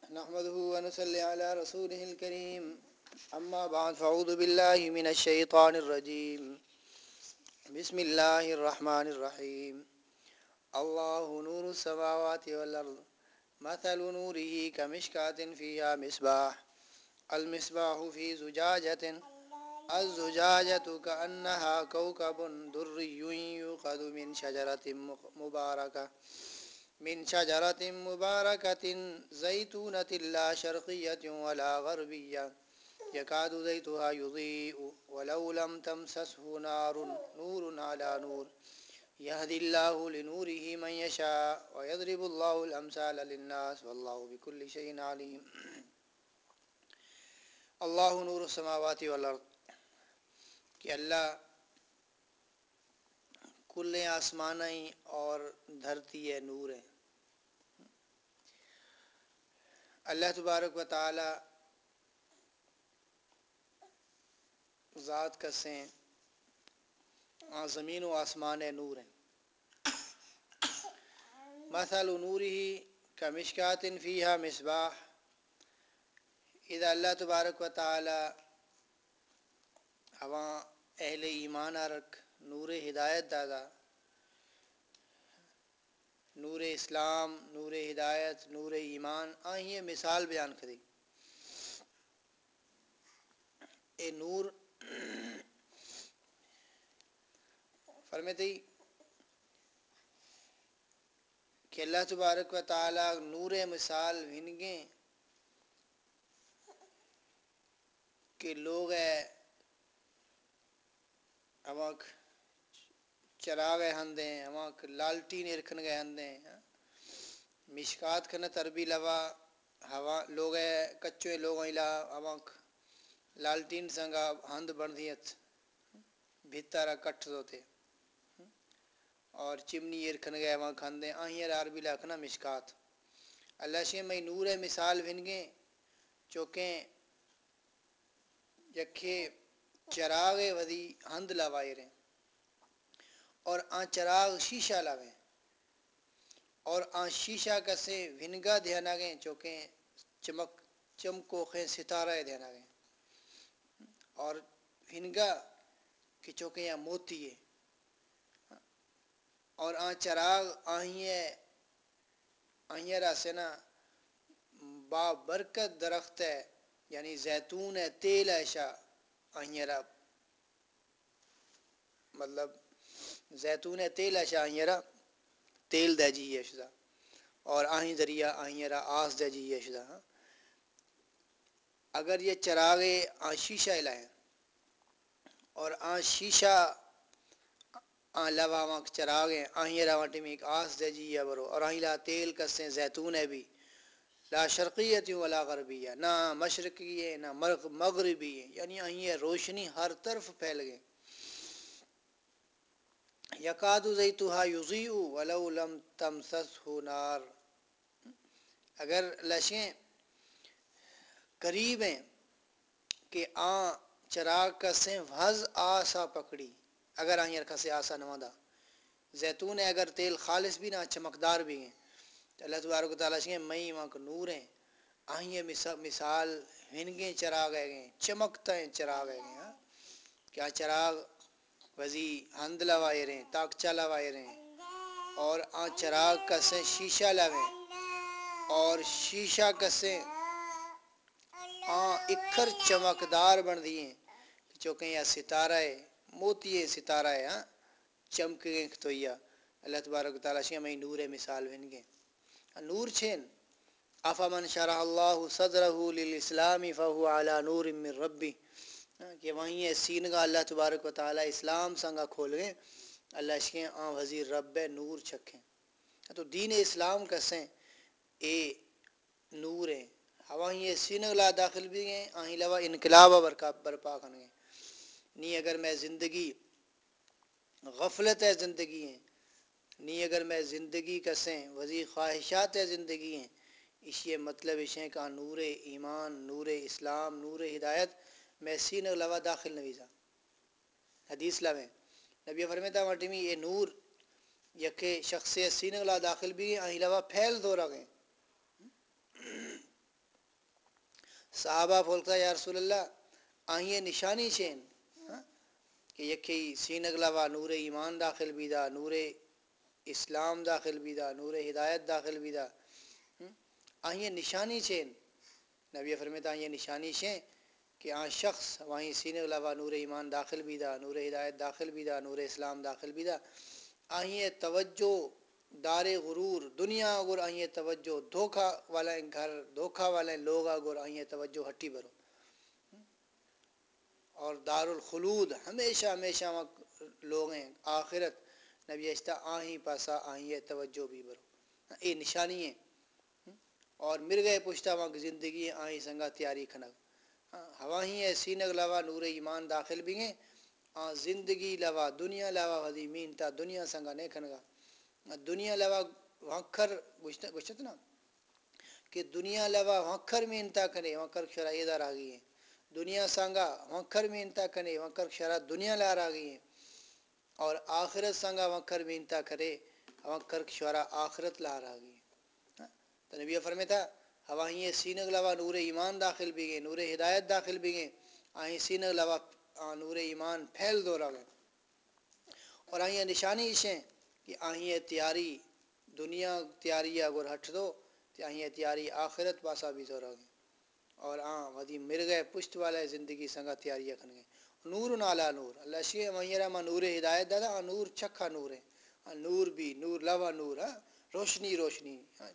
نحمده ونصلي على رسوله الكريم أما بعد فأعوذ بالله من الشيطان الرجيم بسم الله الرحمن الرحيم الله نور السماوات والأرض مثل نوره كمشكاة فيها مصباح المصباح في زجاجة الزجاجة كأنها كوكب دري يوقد من شجرة مباركة زيتونة لا شرقية ولا غربية يكاد زيتها يضيء ولو لم تمسسه نور على نور يهدي الله لنوره من يشاء ويضرب الله الأمثال للناس والله بكل شيء عليم اللہ نور السماوات والارض کہ اللہ کل آسمانیں اور دھرتی نور ہے۔ اللہ تبارک و تعالی ذات کسیں زمین و آسمان نور ہیں۔ مثل نورہ کمشکات فیہا مصباح، اذا اللہ تبارک و تعالی ہواں اہل ایمان رکھ نور ہدایت دادا، نور اسلام، نور ہدایت، نور ایمان آئیں مثال بیان کری۔ اے نور فرماتے کہ اللہ تبارک و تعالی نور مثال ہنگیں کہ لوگ ہماک چراغ ہندیں، ہماک لالٹین ارکھن گئے ہندیں، مشکات کھنا تربی لوا ہوا لوگ کچے لوگ ایلا ہماک لالٹین سنگا ہند بندیت بھتارا کٹھ دوتے اور چمنی ارکھن گئے وہاں کھندیں آہیر عربی لکھنا مشکات۔ اللہ شے میں نور مثال ونگیں چوکیں یکھے چراغ ودی ہند لوائے رہیں اور آن چراغ شیشہ لویں اور آن شیشہ کسے ونگا دھیانا گئیں چوکیں چمکو خیں ستارہ دھیانا گئیں اور ونگا کہ چوکیں یا موتی ہے اور آن چراغ آئیں راسنا با برکت درخت ہے یعنی زیتون ہے تیل ایشا آئیں را مطلب زیتون ہے تیل ایشا آئیں را تیل دے جی ہے شدہ اور آہیں ذریعہ آئیں را آس دے جی ہے شدہ۔ اگر یہ چراغ آن شیشہ لائیں اور آن شیشہ آن لوا وہاں چراغ ہیں آہیں را وہاں ٹیمی ایک آس دے جی ہے برو اور آہیں لا تیل کسیں زیتون ہے بھی لا شرقیت ولا غربیہ، نہ مشرقی ہے نہ مغربی ہے، یعنی آہیں روشنی ہر طرف پھیل گئے۔ یکاد زیتها یضیء ولو لم تمسسه نار، اگر لشیں قریب ہیں کہ چراغ کسیں وز آسا پکڑی اگر آہیں رکھا آسا نوادا زیتون ہے اگر تیل خالص بھی نہ چمکدار بھی ہیں تو اللہ تبارک و تعالیٰ سے مئی وہاں کو نور ہیں آہیں مثال ہنگیں چراغ گئے چمکتا ہیں چراغ گئے کیا چراغ وزی ہند لوائے رہیں تاکچہ لوائے رہیں اور چراغ کسیں شیشہ لویں اور شیشہ کسیں اکھر چمکدار بن دیئے چوکیں یا ستارہ ہے موتی ستارہ ہے چمکیں تو اللہ تبارک و تعالیٰ سے ہمیں نور مثال ونگیں نور چھین افمن شرح اللہ صدرہ للاسلام فہو علی نور من ربی کہ وہیں سینگا اللہ تبارک و تعالیٰ اسلام سنگا کھول گئے اللہ شکیں وزیر رب نور چھکیں تو دین اسلام کسیں اے نور ہیں ہواہیں سینگلا داخل بھی گئے آہیں لوا انقلاب برپا کھن گئے نہیں اگر میں زندگی غفلت ہے زندگی ہیں نہیں اگر میں زندگی کسیں وزی خواہشات ہے زندگی ہیں اسی مطلب اشیں کا نور ایمان نور اسلام نور ہدایت میں سینگ لوا داخل نویزا حدیث لویں نبی فرمیتا مرٹمی یہ نور یکے شخص سینگ لا داخل بھی آہیں لوا پھیل دو رہا گئے صحابہ پھولتا یا رسول اللہ آئیں نشانی چین کہ یکی سینگ لوا نور ایمان داخل بیدا، نور اسلام داخل بیدا، نور ہدایت داخل بیدا، آئیں نشانی چین. نبی فرماتا آئیں نشانی چین کہ آن شخص وہیں سینگ لوا نور ایمان داخل بیدا، نور ہدایت داخل بیدا، نور اسلام داخل بیدا. آئیں توجہ دار غرور دنیا اگر آئیں توجہ دھوکہ والے گھر دھوکہ والے لوگ اگر آئیں توجہ ہٹی برو، اور دار الخلود ہمیشہ ہمیشہ لوگ ہیں آخرت. نبی اشتا آہیں پاسا آہیں توجہ بھی برو، یہ نشانی ہے. اور مر گئے پشتا وہاں کی زندگی آہیں سنگا تیاری کھنگ ہوا ہی ہے سینگ لوا نور ایمان داخل بھی ہیں. زندگی لوا دنیا لوا ودی مینتا دنیا سنگا نہیں کھنگا. دنیا لوا وکھر گشت نا کہ دنیا لوا وکھر مینتا کنے وکر شرع ادھر آ گئی ہیں. دنیا سانگا وکھر مینتا کنے وکر شرع دنیا لار آ گئی ہیں. اور آخرت سانگا وکھر مینتا کرے وکر شرع آخرت لار آ گئی ہیں. تو نبی فرماتا ہواہیں سینگ لوا نور ایمان داخل بھی گئے، نور ہدایت داخل بھی گئے. آہیں سینگ لوا نور ایمان پھیل دو رہا. اور آہیں نشانی اسیں کہ آہیں تیاری دنیا تیاری اگر ہٹ دو تو آہیں تیاری آخرت پاسا بھی دو رہا. اور ودی مر گئے پشت والے زندگی سنگا تیاری کھن گئے. نور نالا نور اللہ شیع وہیں ما نور ہدایت دادا نور چکھا نور ہے. نور بھی نور لوا نور روشنی روشنی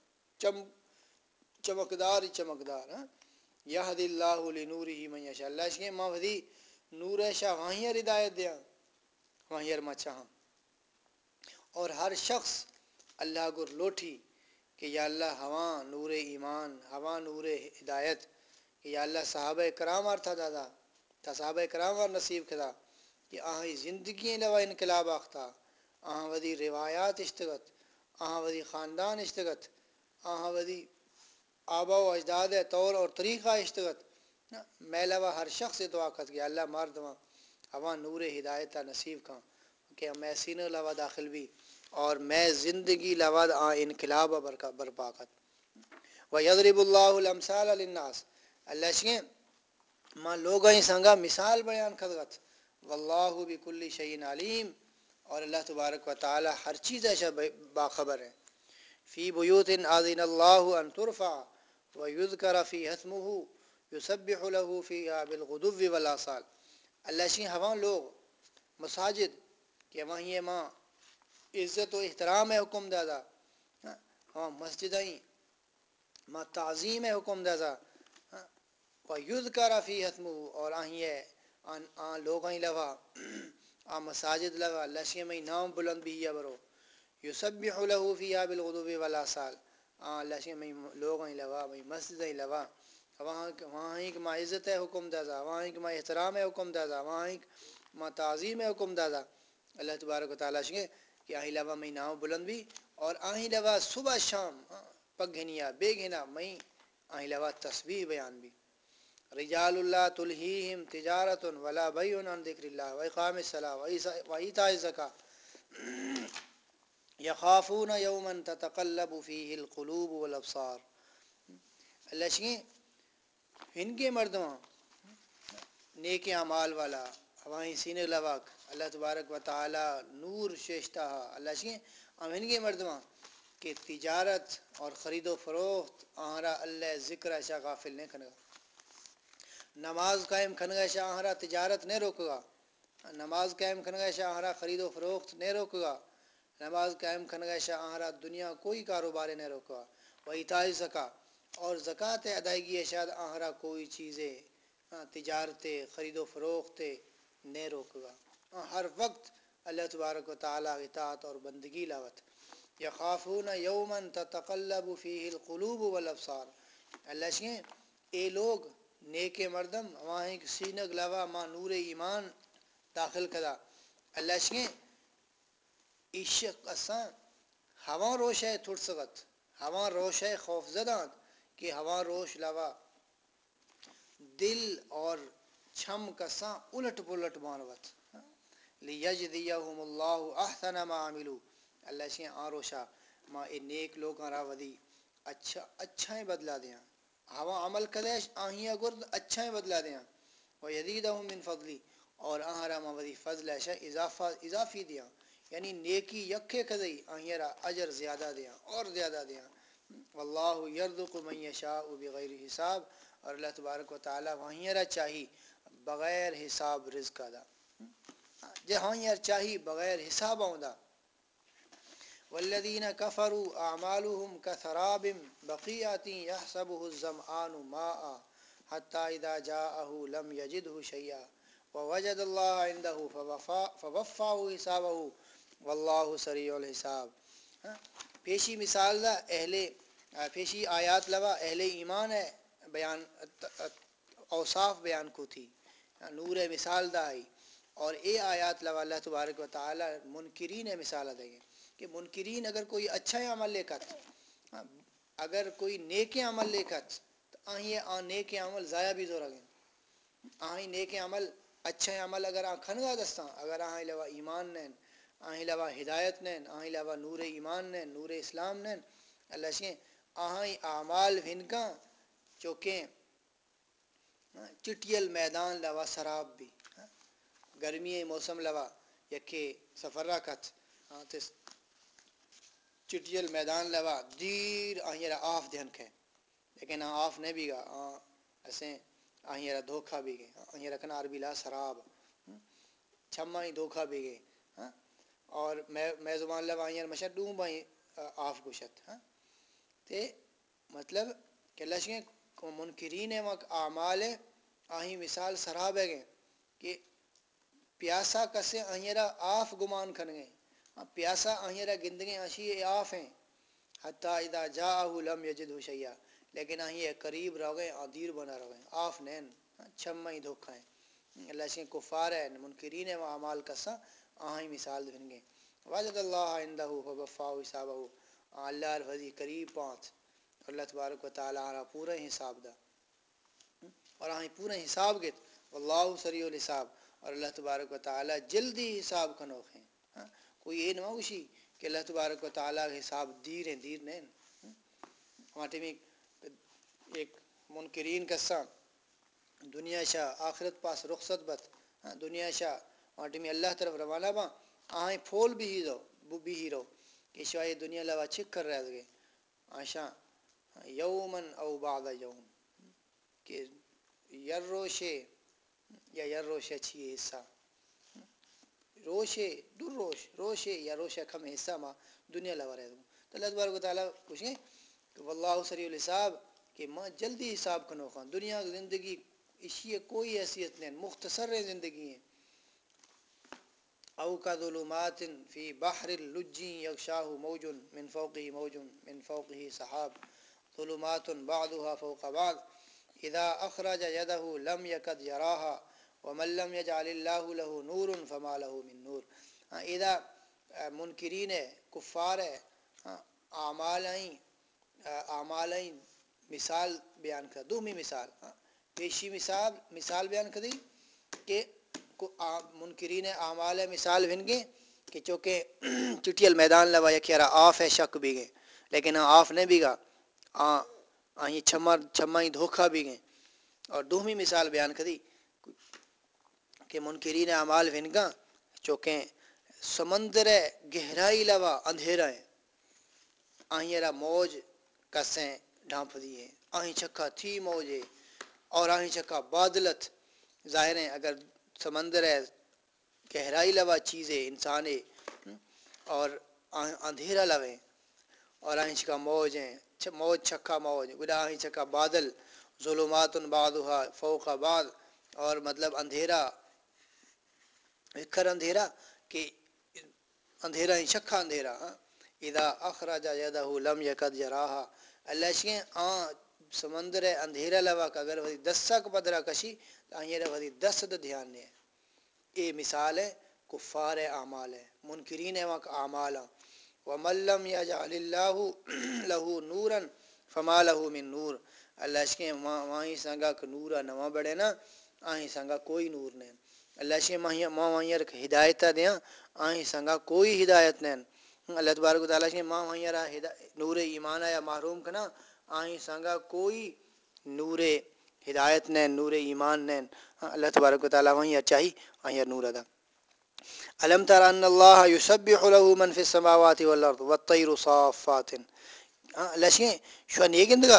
چمکدار چمکدار. یہد اللہ لنورہ من یشاء اللہ شیع ما ودی نور شاہ وہیں ہدایت دیا وہیں ما چاہاں. اور ہر شخص اللہ گر لوٹھی کہ یا اللہ ہواں نور ایمان ہواں نور ہدایت کہ یا اللہ صحابہ کرام تھا دادا تا صحابہ کرام نصیب کھدا کہ آہیں زندگی لوا انقلاب آختا. آہاں ودی روایات اشتگت، آہاں ودی خاندان اشتگت، آہاں ودی آبا و اجداد طور اور طریقہ اشتگت. میں لوا ہر شخص دعا کت کہ اللہ مردواں ہواں نور ہدایت نصیب کھاں کہ میں سینہ لوا داخل بھی اور میں زندگی لوا انقلاب برپاکت. وَيَضْرِبُ اللَّهُ الْأَمْثَالَ لِلنَّاسِ اللہ شیئں ماں لوگیں سنگا مثال بیان کرگت. واللہ بکل شیء علیم اور اللہ تبارک و تعالی ہر چیز ایسا باخبر ہے. فی بیوت آذن اللہ ان ترفع ویذکر فیہا اسمہ یسبح له فیہا بالغدو والآصال. اللہ شیئں ہواں لوگ مساجد کہ وہیں ماں عزت و احترام حکم دادا ہاں مسجدیں ماں تعظیم حکم دادا وَيُذْكَرَ فِيهَا اسْمُهُ اور آہیں لوگیں لوا مساجد لوا اللہ شیئں میں نام بلند بھی یا برو. یسبح له فیہا بالغدو والآصال اللہ شیئں میں لوگیں لوا مسجدیں لوا وہاں ایک ما عزت حکم دادا وہاں ایک ما احترام حکم دادا وہاں ایک ما تعظیم حکم دادا. اللہ تبارک و تعالی شکے کہ آہیں لوا میں نام بلند بھی اور آہیں لوا صبح شام پگھنیا بے گھنا میں آہیں لوا تسبیح بیان بھی. رجال اللہ تلہیہم تجارت ولا بیع عن ذکر اللہ واقام الصلاۃ وایتاء الزکاۃ یخافون یوما تتقلب فیہ القلوب والابصار. اللہ شکیں ان کے مردوں نیک اعمال والا ہواہیں سینے لواک اللہ تبارک و تعالی نور شیشتہ اللہ شکیں ان کے مردوں کہ تجارت اور خرید و فروخت آہرا اللہ ذکر ایسا غافل نہیں کھنگا. نماز قائم کھنگا شاہ آہرا تجارت نہیں روکگا. نماز قائم کھنگا شاہ آہرا خرید و فروخت نہیں روکگا. نماز قائم کھنگا شاہ آہرا دنیا کوئی کاروبار نہیں روکگا. وایتاء الزکاۃ اور زکوٰۃ ادائیگی شاید آہرا کوئی چیزیں تجارتیں خرید و فروخت نہیں روکگا. ہر وقت اللہ تبارک و تعالی اطاعت اور بندگی لاوت. یخافون یوما تتقلب فیہ القلوب والابصار. اللہ شکیں اے لوگ نیک مردم وہاں ایک سینگ لوا ماں نور ایمان داخل کدا. اللہ شکیں عشق اساں ہواں روش ہے تھوڑ سگت ہواں روش ہے خوف زدان کہ ہواں روش لوا دل اور چھم کساں الٹ پلٹ مانوت. لیجزیہم اللہ احسن ما عملوا اللہ شیئں آروشا ما اے نیک لوگاں را ودی اچھا ہی بدلا دیاں ہوا عمل کدیش آہیاں گرد اچھا بدلا دیاں و یزیدہم من فضلی اور آہرا مودی فضل ہے اضافی دیاں یعنی نیکی یکے کدی آہیرا اجر زیادہ دیاں اور زیادہ دیاں واللہ یرزق من یشاء بغیر حساب اور اللہ تبارک و تعالی وہیرا چاہی بغیر حساب رزق دا جہاں یار چاہی بغیر حساب آوندا والذین کفروا اعمالهم كسراب بقیعة يحسبه الظمآن ماء حتى اذا جاءه لم يجده شيئا ووجد الله عنده فوفاه حسابه واللہ سریع الحساب. پیشی مثال دا پیشی آیات لوا اہل ایمان ہے بیان اوصاف بیان کو تھی نور مثال دا آئی اور اے آیات لوا اللہ تبارک و تعالی منکرین مثال دیں گے کہ منکرین اگر کوئی اچھا عمل لے کر اگر کوئی نیک عمل لے کر تو آہیں نیک عمل ضائع بھی زور گئے آہیں نیک عمل اچھا عمل اگر کھنگا دستاں اگر آہیں لوا ایمان نین آہیں لوا ہدایت نین آہیں لوا نور ایمان نین نور اسلام نین اللہ سے آہیں اعمال ہنکاں چوکیں چٹیل میدان لوا سراب بھی گرمی موسم لوا یکے سفر رکھت چٹیل میدان لوا دیر آہیں آف دھن کھیں لیکن آف نہیں بھی گا ایسے آہیں دھوکھا بھی گئے آہیں رکھنا عربی لا سراب چھما ہی دھوکھا بھی گئے اور میں زبان لوا آہیں مشہد ڈوں بھائی آف گشت تے مطلب کہ لشیں منکرین وقت اعمال آہیں مثال سراب ہے گئے کہ پیاسا کسے آہیں آف گمان کھن گئے پیاسا آہیں گندگیں آشی آف ہیں حتیٰ اذا جاءہ لم یجدہ شیئا لیکن آہیں قریب رہ گئے دیر بنا رہ گئے آف نین چھما ہی دھوکھا ہیں اللہ سے کفار ہے منکرین و اعمال کسا آہیں مثال دیں گے وجد اللہ عندہ فوفاہ حسابہ اللہ الفضی قریب پانچ اللہ تبارک و تعالی آرہ پورا حساب دا اور آہیں پورا حساب گت واللہ سریع الحساب اور اللہ تبارک و تعالی جلدی حساب کنوخ ہیں کوئی یہ نہ ہوشی کہ اللہ تبارک و تعالی حساب دیر ہیں دیر نہیں ہمارے میں ایک منکرین کسا دنیا شاہ آخرت پاس رخصت بت دنیا شاہ ہمارے میں اللہ طرف روانہ با آہیں پھول بھی ہی دو وہ بھی ہی رو کہ شاید دنیا لوا چھک کر رہ گئے آشاں یومن او بعد یوم کہ یر روشے یا یر روشے اچھی حصہ روشے دور روشے یا روشے کم حصہ ماں دنیا لوا رہ دوں تو اللہ تبارک و تعالیٰ پوچھیں کہ واللہ سریع الحساب کہ ماں جلدی حساب کنو خان دنیا کی زندگی اسی کوئی حیثیت نہیں مختصر زندگی ہیں او کا ظلمات فی بحر اللجی یغشاہ موج من فوقه موج من فوقه سحاب ظلمات بعضها فوق بعض اذا اخرج يده لم يكد يراها ومن لم يجعل الله له نور فما له من نور اذا منکرین کفار اعمال مثال بیان کر دومی مثال پیشی مثال بیان کر دی کہ منکرین اعمال مثال بن گئے کہ چونکہ چٹیل میدان لوا یا کہہ رہا آف ہے شک بھی گئے لیکن آف نہیں بھی گا آہیں چھما ہی دھوکھا بھی گئے اور دومی مثال بیان کر دی کہ منکرین اعمال بن گا چونکہ سمندر گہرائی لوا اندھیرا ہے آہیں موج کسیں ڈھانپ دیے آہیں چکا تھی موجے اور آہیں چکا بادلت ظاہر ہیں اگر سمندر ہے گہرائی لوا چیزیں انسان اور اندھیرا لویں اور آہیں چکا موج ہیں موج چھکا موج گدا آہیں چکا بادل ظلمات بعضها فوق بعض اور مطلب اندھیرا اکھر اندھیرا کہ اندھیرا ہی چھکا اندھیرا اذا اخرج یدہ لم یکد یراہا اللہ شکیں سمندر اندھیرا لوا کہ اگر وہی دسک پدرہ کشی تو آئیں وہی دس دا دھیان نہیں ہے یہ مثال ہے کفار اعمال ہے منکرین وقت اعمال ومن لم یجعل اللہ لہو نورا فما لہو من نور اللہ شکیں وہیں سنگا کہ نورا نواں بڑھے نا آہیں سنگا کوئی نور نہیں اللہ شکیں ماں وہیں رکھ ہدایتہ دیاں آہیں سنگا کوئی ہدایت نہیں اللہ تبارک و تعالیٰ شکیں ماں وہیں نور ایمان یا محروم کنا آہیں سنگا کوئی نور ہدایت نین نور ایمان نین اللہ تبارک و تعالی وہیں چاہی وہیں نور ادا الم تر ان اللہ یسبح له من فی السماوات والارض والطیر صافات لشیں شو نیگندگا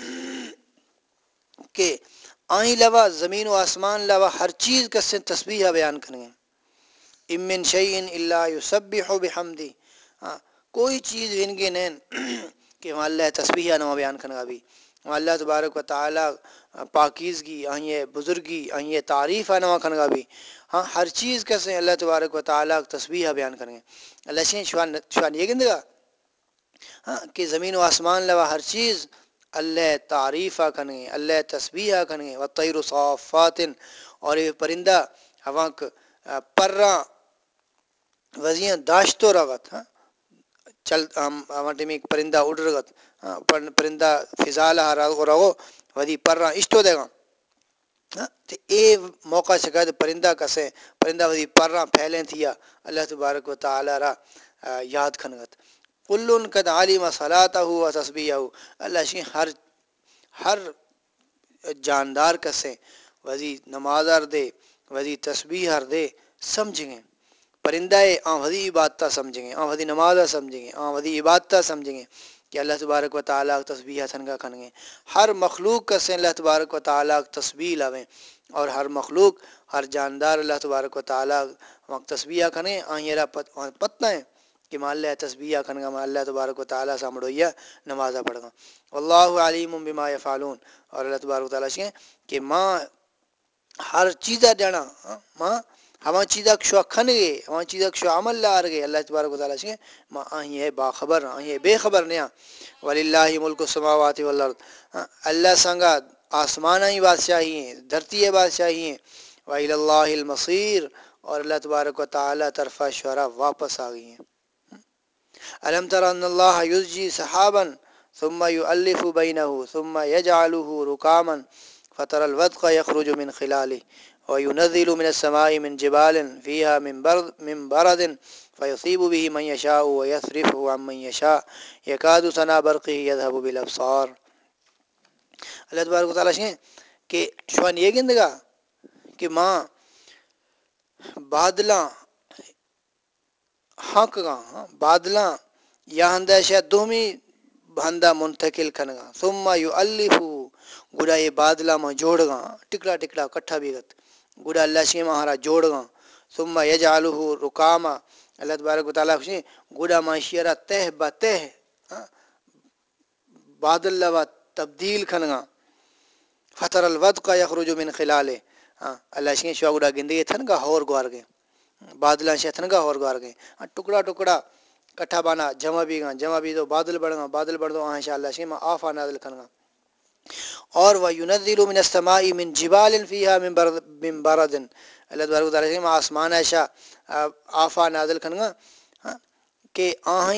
کہ آئیں لوا زمین و آسمان لوا ہر چیز کا سے تسبیح بیان کریں امن شعین اللہ یسبح بحمدی کوئی چیز ان کے نین کہ وہاں اللہ تسبیح نما بیان کرنا بھی وہاں اللہ تبارک و تعالی پاکیزگی آئیں بزرگی آئیں تعریف نما کرنا بھی ہاں ہر چیز کا سے اللہ تبارک و تعالی تسبیح بیان کریں اللہ شوان یہ گندگا ہاں کہ زمین و آسمان لوا ہر چیز اللہ تعریف کریں اللہ تسبیح کریں و طیر صافات اور یہ پرندہ ہوا پراں وزیاں داشتو رغت ہاں چل ہمارے میں پرندہ اڑ رغت پرندہ فضا لہا رہو ودی پراں اشتو دے گا ہاں تو اے موقع شکایت پرندہ کسے پرندہ ودی پراں پھیلیں تھیا اللہ تبارک و تعالی را یاد کھنگت کلن قد علم صلاتہ و تسبیحہ اللہ شی ہر جاندار کسے وزی نمازار دے وزی تسبیح ہر دے سمجھیں گے پرندہ آن وزی عبادتہ سمجھیں گے آن وزی نمازہ سمجھیں گے آن وزی عبادتہ سمجھیں گے کہ اللہ تبارک و تعالیٰ تسبیح تھنگا کھنگے ہر مخلوق کسے اللہ تبارک و تعالیٰ تسبیح لویں اور ہر مخلوق ہر جاندار اللہ تبارک و تعالیٰ وقت تسبیح کھنے آن یہ پتہ ہے کہ ماں اللہ تسبیح کھنگا ماں اللہ تبارک و تعالیٰ سامڑویا نمازہ پڑھ گا واللہ علیم بما یفعلون اور اللہ تبارک و تعالیٰ سے کہ ماں ہر چیزہ جانا ماں ہما چیزہ شو کھن گے ہما چیزہ شو عمل لار گے اللہ تبارک و تعالیٰ سے ماں آہیں ہے باخبر آہیں بے خبر نیا وللہ ملک السماوات والارض اللہ سنگا آسمان ہی بادشاہی ہیں دھرتی ہے بادشاہی ہیں وإلی اللہ المصیر اور اللہ تبارک و تعالیٰ طرفہ شعرا واپس آ گئی ہیں الم تر ان اللہ یزجی سحابا ثم یؤلف بینه ثم یجعله رکاما فتر الودق یخرج من خلاله وينزل من السماء من جبال فيها من برد فيصيب به من يشاء ويصرفه عن من يشاء يكاد سنا برقه يذهب بالابصار اللہ تبارک و تعالیٰ سے کہ شوان یہ گندگا کہ ماں بادلاں حق گا بادلاں یا ہندہ شاید دومی بھندہ منتقل کھنگا ثم یؤلفو گڑا یہ بادلہ میں جوڑ گا ٹکڑا ٹکڑا کٹھا بیگت گڑا اللہ شی مہارا جوڑ گا ثم یجعلہ رکاما اللہ تبارک و تعالیٰ سے گڑا معاشیرہ تہ بتہ بادل لوا تبدیل کھنگا فتر الودق یخرج من خلالہ اللہ شی شوا گڑا گندگی تھنگا ہور گوار گئے بادلہ شی تھنگا ہور گوار گئے ٹکڑا ٹکڑا کٹھا بانا جمع بھی دو بادل بڑھ دو آہن شاء اللہ شی ما آفا نازل کھنگا اور وَيُنَزِّلُ مِنَ السَّمَاءِ مِن جِبَالٍ فِيهَا من برد اللہ تبارک و تعالیٰ سے آسمان ایشا آفا نازل کھنگا کہ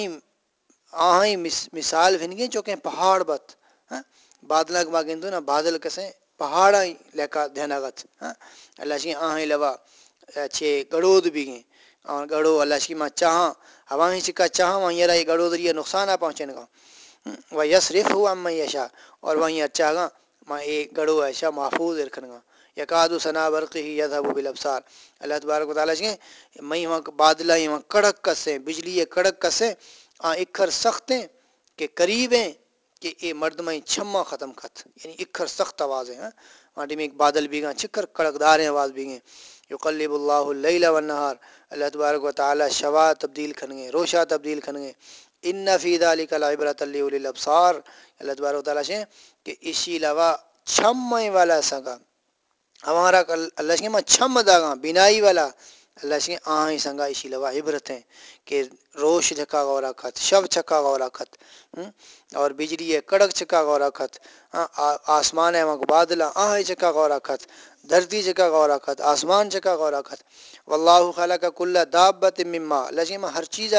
آہیں مثال بھنگیں چوکیں پہاڑ بت بادلہ کے باگیں نا بادل کسیں پہاڑاں لکا دھنگت اللہ شی آہیں لوا چھے گڑود بھی گئیں اور گڑو اللہ شی ماں چاہاں ہواہیں چکا چاہاں وہیں رہی گڑو دریئے نقصانہ پہنچنے گا وَيَصْرِفْهُ عَمَّن يَشَاءُ اور وہیں اچھا گا ماں ایک گڑو ایشا محفوظ رکھن گا یکاد سنا برقہ یذهب بالابصار اللہ تبارک و تعالیٰ سے میں وہاں بادلہ وہاں کڑک کسیں بجلی کڑک کسیں اکھر سخت ہیں کہ قریب ہیں کہ اے مرد میں چھما ختم کت یعنی اکھر سخت آواز ہیں ماٹی میں ایک بادل بھی گا چکر کڑکدار ہیں آواز بھی گئیں یقلب اللہ اللیل والنہار اللہ تبارک و تعالیٰ شوا تبدیل کھنگے روشا تبدیل کھنگے ان فی ذلک لعبرۃ لأولی الابصار اللہ تبارک و تعالیٰ سے کہ اسی لوا چھمیں والا سگا ہمارا اللہ سے میں چھم داگا بینائی والا اللہ سے آہیں سنگا اسی لوا عبرت ہیں کہ روش جھکا غورا کھت شب چھکا غورا کھت اور بجلی کڑک چھکا غورا کھت آسمان ہے وہاں بادل آہیں چھکا غورا کھت دھرتی چھکا غورا کھت آسمان چھکا غورا کھت واللہ خلق کل دابت مما اللہ سے ہر چیز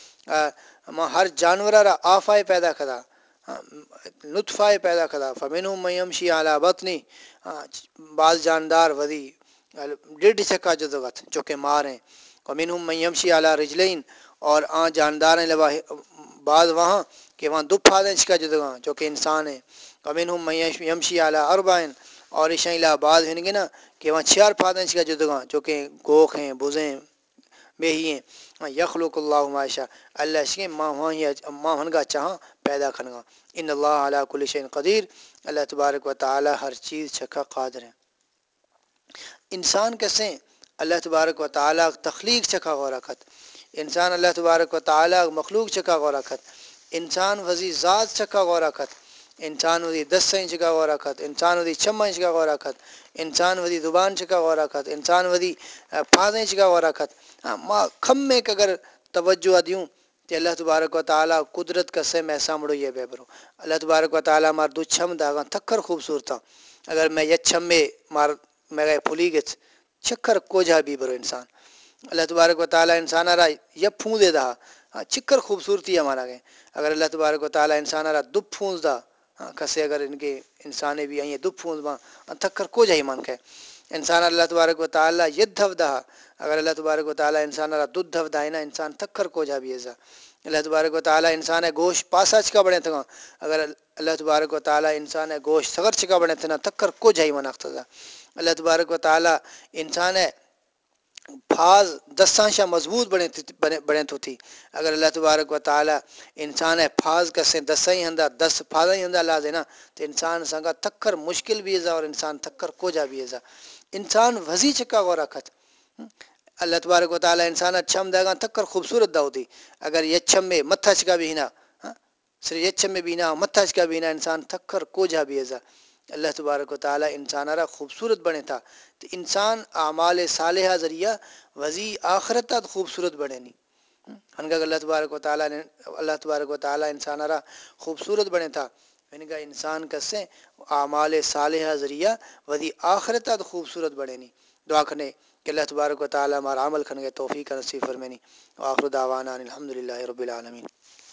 ہر جانور آفائے پیدا کھدا نطفہ پیدا کھدا فمنہم من یمشی علی بطنی بعض جاندار ودی ڈیڑھ چھکا جدوت جو کہ ماریں ومنہم من یمشی علی رجلین اور جاندار ہیں لوا بعض وہاں کہ وہاں دو پھادیں چھکا جدوان جو کہ انسان ہیں ومنہم من یمشی علی اربعین، اور اشیں لا بعض ہیں گے نا کہ وہاں چھیار پھادیں کا جدگاں جو کہ گوکھ ہیں بزیں بے ہی ہیں یخلق اللہ معاشا اللہ شکیں ماں ماں ہنگا چاہاں پیدا کھنگا ان اللہ علی کل شیء قدیر اللہ تبارک و تعالی ہر چیز چھکا قادر ہے انسان کسیں اللہ تبارک و تعالی تخلیق چھکا غور رکھت انسان اللہ تبارک و تعالی مخلوق چھکا غور رکھت انسان وزی ذات چھکا غور رکھت انسان وزی 10 انچ کا غور رکھت انسان وزی 6 انچ کا غور رکھت انسان وزی زبان چھکا غور رکھت انسان وزی 5 انچ کا غور رکھت ماں کھم میں اگر توجہ دیوں کہ اللہ تبارک و تعالی قدرت کا سے میں سامڑو یہ بے برو اللہ تبارک و تعالی مار دو چھم داغا تکر خوبصورتا اگر میں یہ چھم میں مار میں گئے پھولی گچ چکر کو جا بھی برو انسان اللہ تبارک و تعالی انسان را یہ پھون دے دا چکر خوبصورتی ہمارا گئے اگر اللہ تبارک و تعالی انسان را دپ پھونس دا کسے اگر ان کے انسانے بھی آئیں دپ پھونس با تکر کو جائی مان کے انسان اللہ تبارک و تعالی ید دھو دا اگر اللہ تبارک و تعالی انسان را دودھ دھو دا نا انسان تکر کو جا بھی ایسا اللہ تبارک و تعالی انسان ہے گوشت پاسا چکا بڑے تھا اگر اللہ تبارک و تعالی انسان ہے گوشت سگر چکا بڑے تھا تکر کو جائی مناخت دا اللہ تبارک و تعالی انسان ہے پھاز 10 شا مضبوط بنے تو تھی اگر اللہ تبارک و تعالی انسان ہے پھاز کسے 10 ہی ہندا 10 پھاز ہی ہندا لا دینا تو انسان سنگا تکر مشکل بھی ہے اور انسان تکر کو جا بھی ہے انسان وزی چکا غور رکھت اللہ تبارک و تعالی انسان چھم دے گا تکر خوبصورت دا ہوتی اگر یہ چھم میں متھا چکا بھی نا صرف یہ چھم میں بھی نا متھا چکا بھی نا انسان تکر کو جا بھی ہے اللہ تبارک و تعالی انسان را خوبصورت بنے تھا تو انسان اعمال صالحہ ذریعہ وزی آخرت خوبصورت بنے نہیں ہنگا اللہ تبارک و تعالی نے اللہ تبارک و تعالی انسان را خوبصورت بنے تھا ہنگا انسان کسے اعمال صالحہ ذریعہ وزی آخرت خوبصورت بنے نہیں دعا کرنے کہ اللہ تبارک و تعالی ہمارا عمل کرنے توفیق نصیب فرمانی وآخر دعوانا الحمدللہ رب العالمین.